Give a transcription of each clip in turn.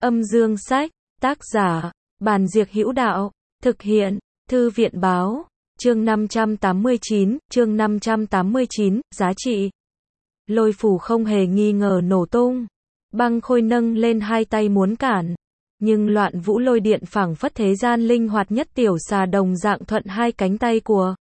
Âm dương sách, tác giả, Bàn Diệc Hữu Đạo, thực hiện, Thư viện báo, chương 589, giá trị. Lôi phù không hề nghi ngờ nổ tung. Băng Khôi nâng lên hai tay muốn cản. Nhưng Loạn Vũ lôi điện phảng phất thế gian linh hoạt nhất tiểu xà đồng dạng thuận hai cánh tay của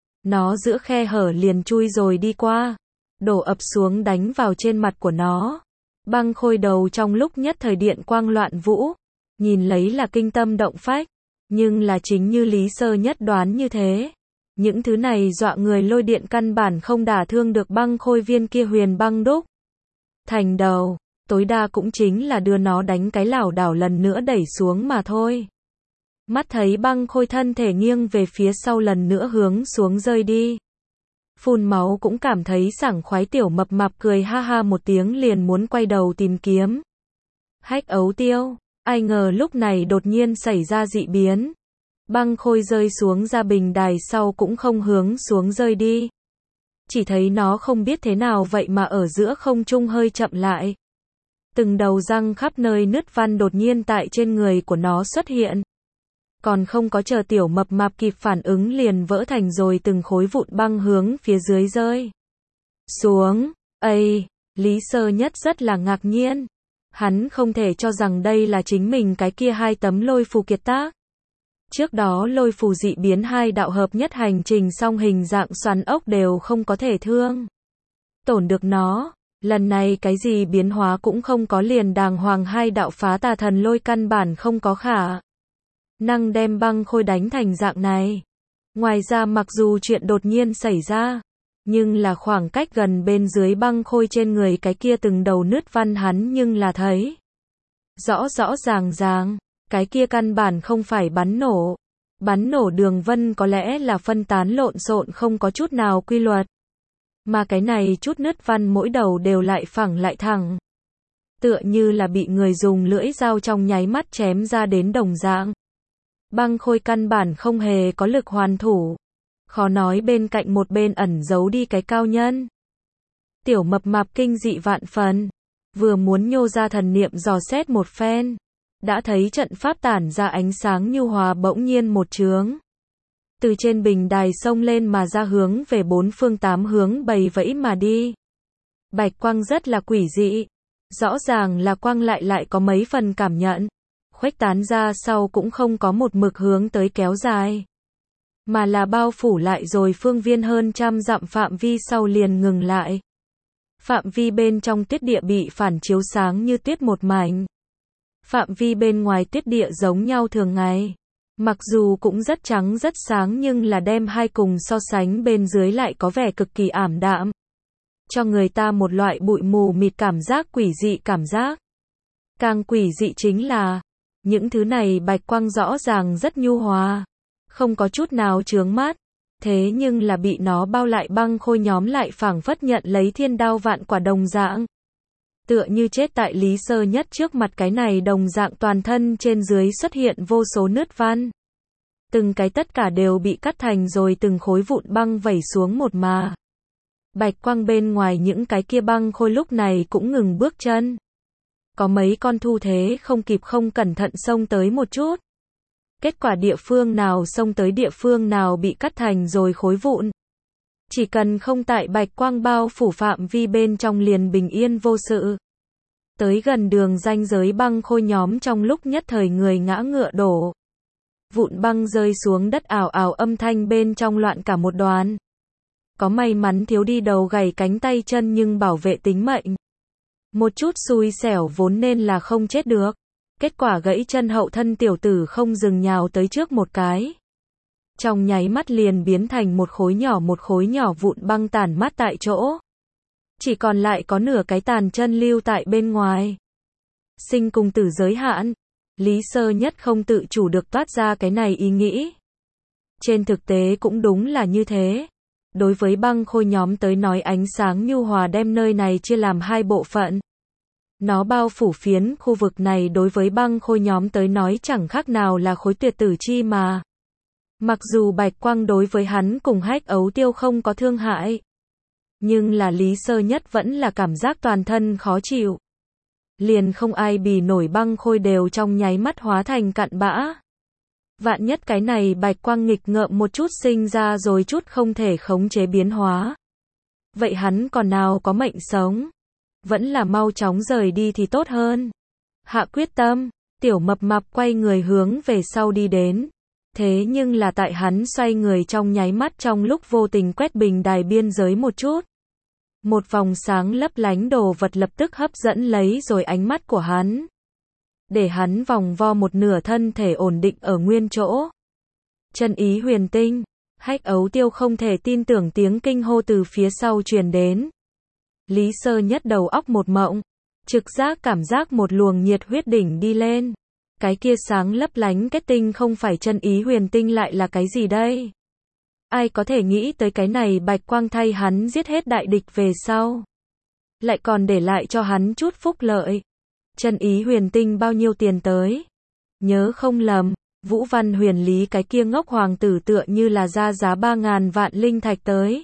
nó giữa khe hở liền chui rồi đi qua. Đổ ập xuống đánh vào trên mặt của nó. Băng Khôi đầu trong lúc nhất thời điện quang Loạn Vũ. Nhìn lấy là kinh tâm động phách. Nhưng là chính như Lý Sơ Nhất đoán như thế. Những thứ này dọa người lôi điện căn bản không đả thương được Băng Khôi viên kia huyền băng đúc thành đầu. Tối đa cũng chính là đưa nó đánh cái lảo đảo lần nữa đẩy xuống mà thôi. Mắt thấy Băng Khôi thân thể nghiêng về phía sau lần nữa hướng xuống rơi đi. Phun máu cũng cảm thấy sảng khoái, tiểu mập mạp cười ha ha một tiếng liền muốn quay đầu tìm kiếm Hách Ấu Tiêu. Ai ngờ lúc này đột nhiên xảy ra dị biến. Băng Khôi rơi xuống ra bình đài sau cũng không hướng xuống rơi đi. Chỉ thấy nó không biết thế nào vậy mà ở giữa không trung hơi chậm lại. Từng đầu răng khắp nơi nứt văn đột nhiên tại trên người của nó xuất hiện. Còn không có chờ tiểu mập mạp kịp phản ứng liền vỡ thành rồi từng khối vụn băng hướng phía dưới rơi xuống. Ây, Lý Sơ Nhất rất là ngạc nhiên. Hắn không thể cho rằng đây là chính mình cái kia hai tấm lôi phù kiệt tác. Trước đó lôi phù dị biến hai đạo hợp nhất hành trình song hình dạng xoắn ốc đều không có thể thương tổn được nó. Lần này cái gì biến hóa cũng không có, liền đàng hoàng hai đạo phá tà thần lôi căn bản không có khả năng đem Băng Khôi đánh thành dạng này. Ngoài ra mặc dù chuyện đột nhiên xảy ra, nhưng là khoảng cách gần bên dưới Băng Khôi trên người cái kia từng đầu nứt văn hắn nhưng là thấy rõ rõ ràng. Cái kia căn bản không phải bắn nổ. Bắn nổ đường vân có lẽ là phân tán lộn xộn không có chút nào quy luật. Mà cái này chút nứt văn mỗi đầu đều lại phẳng lại thẳng. Tựa như là bị người dùng lưỡi dao trong nháy mắt chém ra đến đồng dạng. Băng Khôi căn bản không hề có lực hoàn thủ. Khó nói bên cạnh một bên ẩn giấu đi cái cao nhân. Tiểu mập mạp kinh dị vạn phần. Vừa muốn nhô ra thần niệm dò xét một phen. Đã thấy trận pháp tản ra ánh sáng nhu hòa bỗng nhiên một chướng. Từ trên bình đài xông lên mà ra hướng về bốn phương tám hướng bầy vẫy mà đi. Bạch quang rất là quỷ dị. Rõ ràng là quang lại có mấy phần cảm nhận. Khuếch tán ra sau cũng không có một mực hướng tới kéo dài. Mà là bao phủ lại rồi phương viên hơn trăm dặm phạm vi sau liền ngừng lại. Phạm vi bên trong tuyết địa bị phản chiếu sáng như tuyết một mảnh. Phạm vi bên ngoài tuyết địa giống nhau thường ngày. Mặc dù cũng rất trắng rất sáng nhưng là đem hai cùng so sánh bên dưới lại có vẻ cực kỳ ảm đạm. Cho người ta một loại bụi mù mịt cảm giác quỷ dị cảm giác. Càng quỷ dị chính là, những thứ này bạch quang rõ ràng rất nhu hòa. Không có chút nào chướng mắt. Thế nhưng là bị nó bao lại Băng Khôi nhóm lại phảng phất nhận lấy thiên đao vạn quả đồng dạng. Tựa như chết tại Lý Sơ Nhất trước mặt cái này đồng dạng toàn thân trên dưới xuất hiện vô số nứt văn. Từng cái tất cả đều bị cắt thành rồi từng khối vụn băng vẩy xuống một mà. Bạch quang bên ngoài những cái kia Băng Khôi lúc này cũng ngừng bước chân. Có mấy con thu thế không kịp không cẩn thận xông tới một chút. Kết quả địa phương nào xông tới địa phương nào bị cắt thành rồi khối vụn. Chỉ cần không tại bạch quang bao phủ phạm vi bên trong liền bình yên vô sự. Tới gần đường ranh giới Băng Khôi nhóm trong lúc nhất thời người ngã ngựa đổ. Vụn băng rơi xuống đất ảo ảo âm thanh bên trong loạn cả một đoàn. Có may mắn thiếu đi đầu gãy cánh tay chân nhưng bảo vệ tính mệnh. Một chút xui xẻo vốn nên là không chết được. Kết quả gãy chân hậu thân tiểu tử không dừng nhào tới trước một cái. Trong nháy mắt liền biến thành một khối nhỏ vụn băng tản mát tại chỗ. Chỉ còn lại có nửa cái tàn chân lưu tại bên ngoài. Sinh cùng tử giới hạn. Lý Sơ Nhất không tự chủ được toát ra cái này ý nghĩ. Trên thực tế cũng đúng là như thế. Đối với Băng Khôi nhóm tới nói ánh sáng nhu hòa đem nơi này chia làm hai bộ phận. Nó bao phủ phiến khu vực này đối với Băng Khôi nhóm tới nói chẳng khác nào là khối tuyệt tử chi mà. Mặc dù bạch quang đối với hắn cùng Hách Ấu Tiêu không có thương hại. Nhưng là Lý Sơ Nhất vẫn là cảm giác toàn thân khó chịu. liền không ai bì nổi băng khôi đều trong nháy mắt hóa thành cặn bã. Vạn nhất cái này bạch quang nghịch ngợm một chút sinh ra rồi chút không thể khống chế biến hóa. Vậy hắn còn nào có mệnh sống? Vẫn là mau chóng rời đi thì tốt hơn. Hạ quyết tâm, tiểu mập mạp quay người hướng về sau đi đến. Thế nhưng là tại hắn xoay người trong nháy mắt trong lúc vô tình quét bình đài biên giới một chút. Một vòng sáng lấp lánh đồ vật lập tức hấp dẫn lấy rồi ánh mắt của hắn. Để hắn vòng vo một nửa thân thể ổn định ở nguyên chỗ. Chân ý huyền tinh, Hách Ấu Tiêu không thể tin tưởng tiếng kinh hô từ phía sau truyền đến. Lý Sơ Nhất đầu óc một mộng, trực giác cảm giác một luồng nhiệt huyết đỉnh đi lên. Cái kia sáng lấp lánh kết tinh không phải chân ý huyền tinh lại là cái gì đây? Ai có thể nghĩ tới cái này bạch quang thay hắn giết hết đại địch về sau. Lại còn để lại cho hắn chút phúc lợi. Chân ý huyền tinh bao nhiêu tiền tới? Nhớ không lầm, Vũ Văn Huyền Lý cái kia ngốc hoàng tử tựa như là ra giá 3.000 vạn linh thạch tới.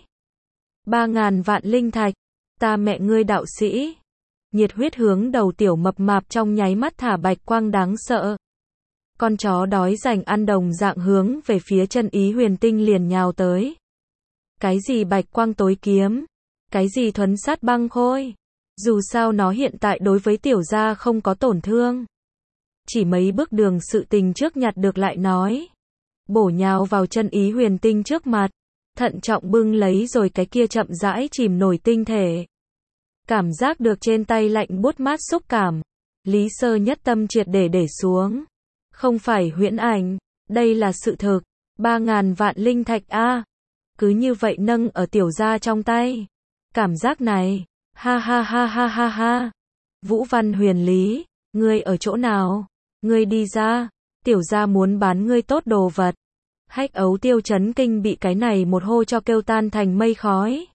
3.000 vạn linh thạch, ta mẹ ngươi đạo sĩ. Nhiệt huyết hướng đầu tiểu mập mạp trong nháy mắt thả bạch quang đáng sợ. Con chó đói rành ăn đồng dạng hướng về phía chân ý huyền tinh liền nhào tới. Cái gì bạch quang tối kiếm? Cái gì thuấn sát băng khôi? Dù sao nó hiện tại đối với tiểu gia không có tổn thương. Chỉ mấy bước đường sự tình trước nhặt được lại nói. Bổ nhào vào chân ý huyền tinh trước mặt. Thận trọng bưng lấy rồi cái kia chậm rãi chìm nổi tinh thể. Cảm giác được trên tay lạnh buốt mát xúc cảm. Lý Sơ Nhất tâm triệt để xuống. Không phải huyễn ảnh, đây là sự thực. 3.000 vạn linh thạch a. Cứ như vậy nâng ở tiểu gia trong tay. Cảm giác này, ha ha ha ha ha ha. Vũ Văn Huyền Lý, ngươi ở chỗ nào? Ngươi đi ra, tiểu gia muốn bán ngươi tốt đồ vật. Hách Ấu Tiêu chấn kinh bị cái này một hô cho kêu tan thành mây khói.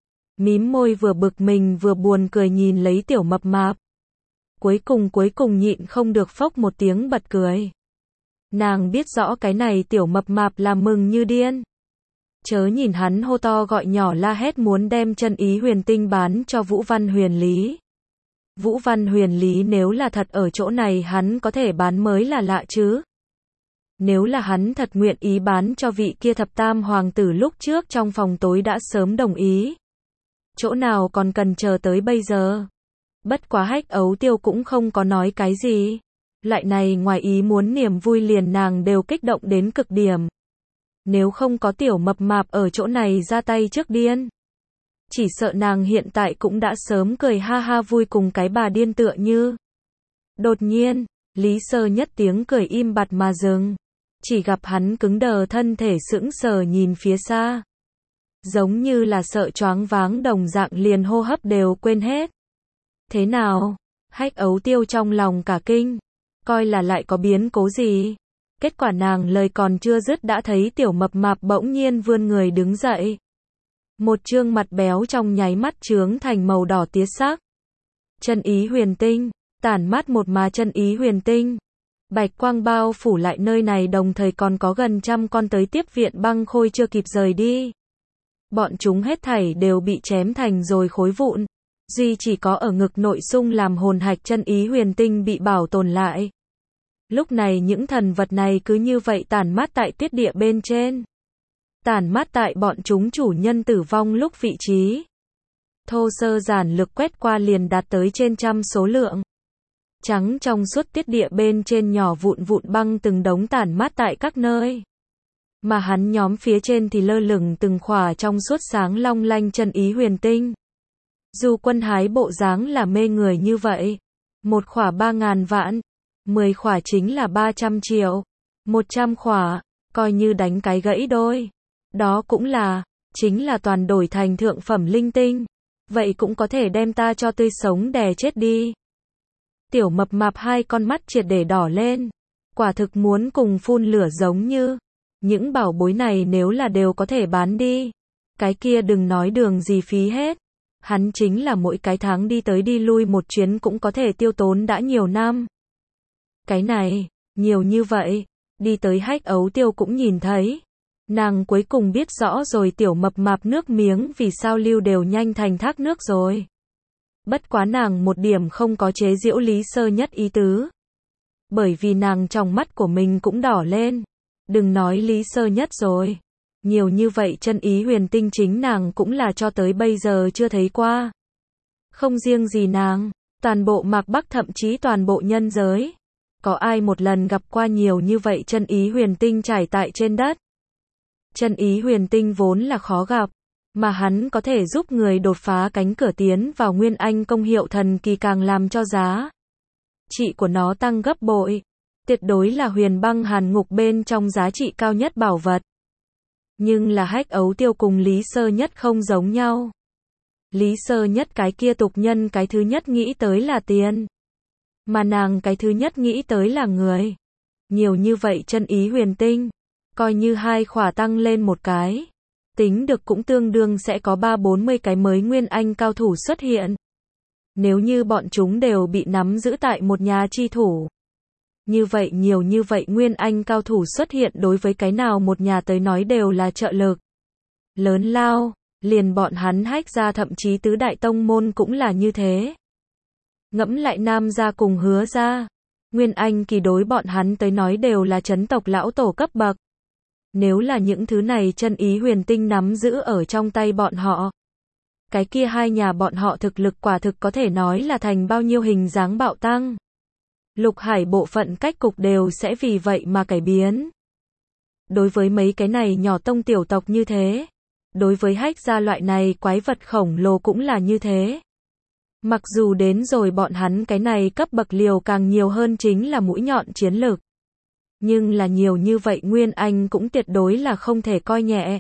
Mím môi vừa bực mình vừa buồn cười nhìn lấy tiểu mập mạp. Cuối cùng nhịn không được phốc một tiếng bật cười. Nàng biết rõ cái này tiểu mập mạp là mừng như điên. Chớ nhìn hắn hô to gọi nhỏ la hét muốn đem chân ý huyền tinh bán cho Vũ Văn Huyền Lý. Vũ Văn Huyền Lý nếu là thật ở chỗ này hắn có thể bán mới là lạ chứ. Nếu là hắn thật nguyện ý bán cho vị kia thập tam hoàng tử lúc trước trong phòng tối đã sớm đồng ý. Chỗ nào còn cần chờ tới bây giờ. Bất quá Hách Ấu Tiêu cũng không có nói cái gì. Lại này ngoài ý muốn niềm vui liền nàng đều kích động đến cực điểm. Nếu không có tiểu mập mạp ở chỗ này ra tay trước điên. Chỉ sợ nàng hiện tại cũng đã sớm cười ha ha vui cùng cái bà điên tựa như. Đột nhiên, Lý Sơ Nhất tiếng cười im bặt mà dừng. Chỉ gặp hắn cứng đờ thân thể sững sờ nhìn phía xa. Giống như là sợ choáng váng đồng dạng liền hô hấp đều quên hết. Thế nào? Hách Ấu Tiêu trong lòng cả kinh. Coi là lại có biến cố gì? Kết quả nàng lời còn chưa dứt đã thấy tiểu mập mạp bỗng nhiên vươn người đứng dậy. Một trương mặt béo trong nháy mắt chướng thành màu đỏ tía sắc. Chân ý huyền tinh, tản mát một má chân ý huyền tinh. Bạch quang bao phủ lại nơi này đồng thời còn có gần 100 con tới tiếp viện băng khôi chưa kịp rời đi. Bọn chúng hết thảy đều bị chém thành rồi khối vụn. Duy chỉ có ở ngực nội xung làm hồn hạch chân ý huyền tinh bị bảo tồn lại. Lúc này những thần vật này cứ như vậy tản mát tại tuyết địa bên trên. Tản mát tại bọn chúng chủ nhân tử vong lúc vị trí. Thô sơ giản lược quét qua liền đạt tới trên 100 số lượng. Trắng trong suốt tuyết địa bên trên nhỏ vụn băng từng đống tản mát tại các nơi. Mà hắn nhóm phía trên thì lơ lửng từng khỏa trong suốt sáng long lanh chân ý huyền tinh. Dù quân hái bộ dáng là mê người như vậy. Một khỏa 3.000 vạn. 10 khỏa chính là 300 triệu. 100 khỏa, coi như đánh cái gãy đôi. Đó cũng là, chính là toàn đổi thành thượng phẩm linh tinh. Vậy cũng có thể đem ta cho tươi sống đè chết đi. Tiểu mập mạp hai con mắt triệt để đỏ lên. Quả thực muốn cùng phun lửa giống như. Những bảo bối này nếu là đều có thể bán đi. Cái kia đừng nói đường gì phí hết. Hắn chính là mỗi cái tháng đi tới đi lui một chuyến cũng có thể tiêu tốn đã nhiều năm. Cái này, nhiều như vậy, đi tới Hách Ấu Tiêu cũng nhìn thấy. Nàng cuối cùng biết rõ rồi tiểu mập mạp nước miếng vì sao lưu đều nhanh thành thác nước rồi. Bất quá nàng một điểm không có chế giễu Lý Sơ Nhất ý tứ. Bởi vì nàng trong mắt của mình cũng đỏ lên. Đừng nói Lý Sơ Nhất rồi. Nhiều như vậy chân ý huyền tinh chính nàng cũng là cho tới bây giờ chưa thấy qua. Không riêng gì nàng, toàn bộ Mạc Bắc thậm chí toàn bộ nhân giới. Có ai một lần gặp qua nhiều như vậy chân ý huyền tinh trải tại trên đất. Chân ý huyền tinh vốn là khó gặp, mà hắn có thể giúp người đột phá cánh cửa tiến vào Nguyên Anh công hiệu thần kỳ càng làm cho giá trị của nó tăng gấp bội. Tuyệt đối là huyền băng hàn ngục bên trong giá trị cao nhất bảo vật. Nhưng là Hách Ấu Tiêu cùng Lý Sơ Nhất không giống nhau. Lý Sơ Nhất cái kia tục nhân cái thứ nhất nghĩ tới là tiền. Mà nàng cái thứ nhất nghĩ tới là người. Nhiều như vậy chân ý huyền tinh. Coi như hai khỏa tăng lên một cái. Tính được cũng tương đương sẽ có 3-40 cái mới Nguyên Anh cao thủ xuất hiện. Nếu như bọn chúng đều bị nắm giữ tại một nhà chi thủ. Như vậy nhiều như vậy Nguyên Anh cao thủ xuất hiện đối với cái nào một nhà tới nói đều là trợ lực lớn lao, liền bọn hắn Hách gia thậm chí tứ đại tông môn cũng là như thế. Ngẫm lại Nam gia cùng Hứa gia, Nguyên Anh kỳ đối bọn hắn tới nói đều là chấn tộc lão tổ cấp bậc. Nếu là những thứ này chân ý huyền tinh nắm giữ ở trong tay bọn họ, cái kia hai nhà bọn họ thực lực quả thực có thể nói là thành bao nhiêu hình dáng bạo tăng. Lục Hải bộ phận cách cục đều sẽ vì vậy mà cải biến. Đối với mấy cái này nhỏ tông tiểu tộc như thế, đối với Hách gia loại này quái vật khổng lồ cũng là như thế. Mặc dù đến rồi bọn hắn cái này cấp bậc liều càng nhiều hơn chính là mũi nhọn chiến lược. Nhưng là nhiều như vậy Nguyên Anh cũng tuyệt đối là không thể coi nhẹ.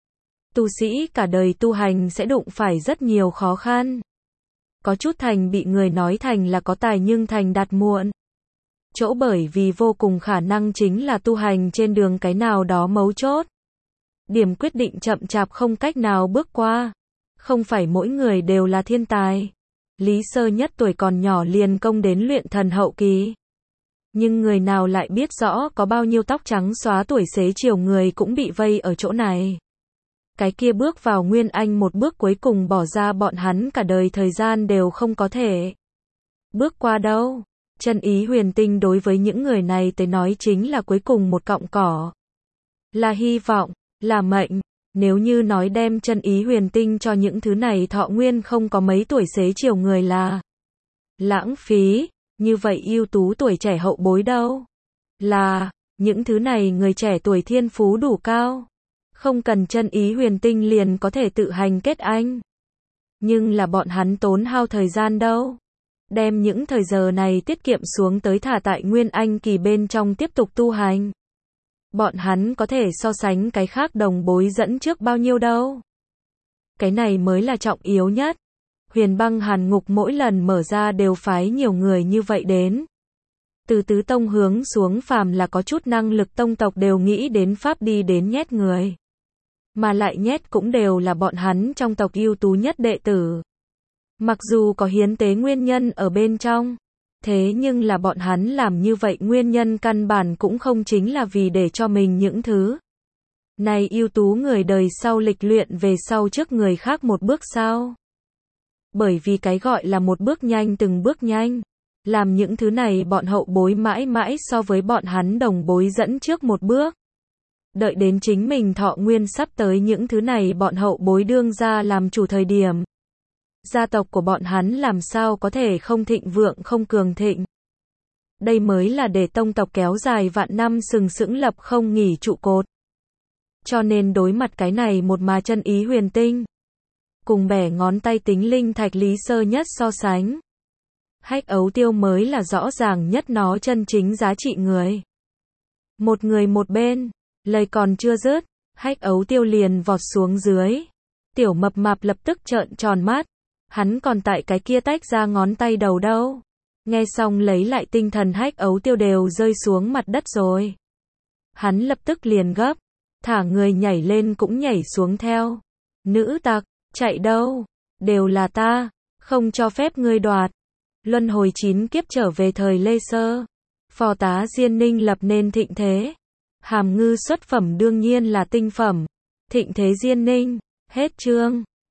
Tu sĩ cả đời tu hành sẽ đụng phải rất nhiều khó khăn. Có chút thành bị người nói thành là có tài nhưng thành đạt muộn. Chỗ bởi vì vô cùng khả năng chính là tu hành trên đường cái nào đó mấu chốt. Điểm quyết định chậm chạp không cách nào bước qua. Không phải mỗi người đều là thiên tài. Lý Sơ Nhất tuổi còn nhỏ liền công đến luyện thần hậu kỳ. Nhưng người nào lại biết rõ có bao nhiêu tóc trắng xóa tuổi xế chiều người cũng bị vây ở chỗ này. Cái kia bước vào Nguyên Anh một bước cuối cùng bỏ ra bọn hắn cả đời thời gian đều không có thể bước qua đâu. Chân ý huyền tinh đối với những người này tới nói chính là cuối cùng một cọng cỏ. Là hy vọng, là mệnh. Nếu như nói đem chân ý huyền tinh cho những thứ này thọ nguyên không có mấy tuổi xế chiều người là lãng phí, như vậy ưu tú tuổi trẻ hậu bối đâu? Là, những thứ này người trẻ tuổi thiên phú đủ cao. Không cần chân ý huyền tinh liền có thể tự hành kết anh. Nhưng là bọn hắn tốn hao thời gian đâu? Đem những thời giờ này tiết kiệm xuống tới thả tại Nguyên Anh kỳ bên trong tiếp tục tu hành. Bọn hắn có thể so sánh cái khác đồng bối dẫn trước bao nhiêu đâu. Cái này mới là trọng yếu nhất. Huyền băng hàn ngục mỗi lần mở ra đều phái nhiều người như vậy đến. Từ tứ tông hướng xuống phàm là có chút năng lực tông tộc đều nghĩ đến pháp đi đến nhét người. Mà lại nhét cũng đều là bọn hắn trong tộc ưu tú nhất đệ tử. Mặc dù có hiến tế nguyên nhân ở bên trong, thế nhưng là bọn hắn làm như vậy nguyên nhân căn bản cũng không chính là vì để cho mình những thứ này ưu tú người đời sau lịch luyện về sau trước người khác một bước sao. Bởi vì cái gọi là một bước nhanh từng bước nhanh, làm những thứ này bọn hậu bối mãi mãi so với bọn hắn đồng bối dẫn trước một bước. Đợi đến chính mình thọ nguyên sắp tới những thứ này bọn hậu bối đương ra làm chủ thời điểm. Gia tộc của bọn hắn làm sao có thể không thịnh vượng không cường thịnh. Đây mới là để tông tộc kéo dài vạn năm sừng sững lập không nghỉ trụ cột. Cho nên đối mặt cái này một mà chân ý huyền tinh. Cùng bẻ ngón tay tính linh thạch Lý Sơ Nhất so sánh. Hách Ấu Tiêu mới là rõ ràng nhất nó chân chính giá trị người. Một người một bên, lời còn chưa dứt, Hách Ấu Tiêu liền vọt xuống dưới. Tiểu mập mạp lập tức trợn tròn mắt. Hắn còn tại cái kia tách ra ngón tay đầu đâu. Nghe xong lấy lại tinh thần Hách Ấu Tiêu đều rơi xuống mặt đất rồi. Hắn lập tức liền gấp. Thả người nhảy lên cũng nhảy xuống theo. Nữ tặc, chạy đâu? Đều là ta, không cho phép ngươi đoạt. Luân hồi 9 kiếp trở về thời Lê Sơ. Phò tá Diên Ninh lập nên thịnh thế. Hàm ngư xuất phẩm đương nhiên là tinh phẩm. Thịnh thế Diên Ninh. Hết chương.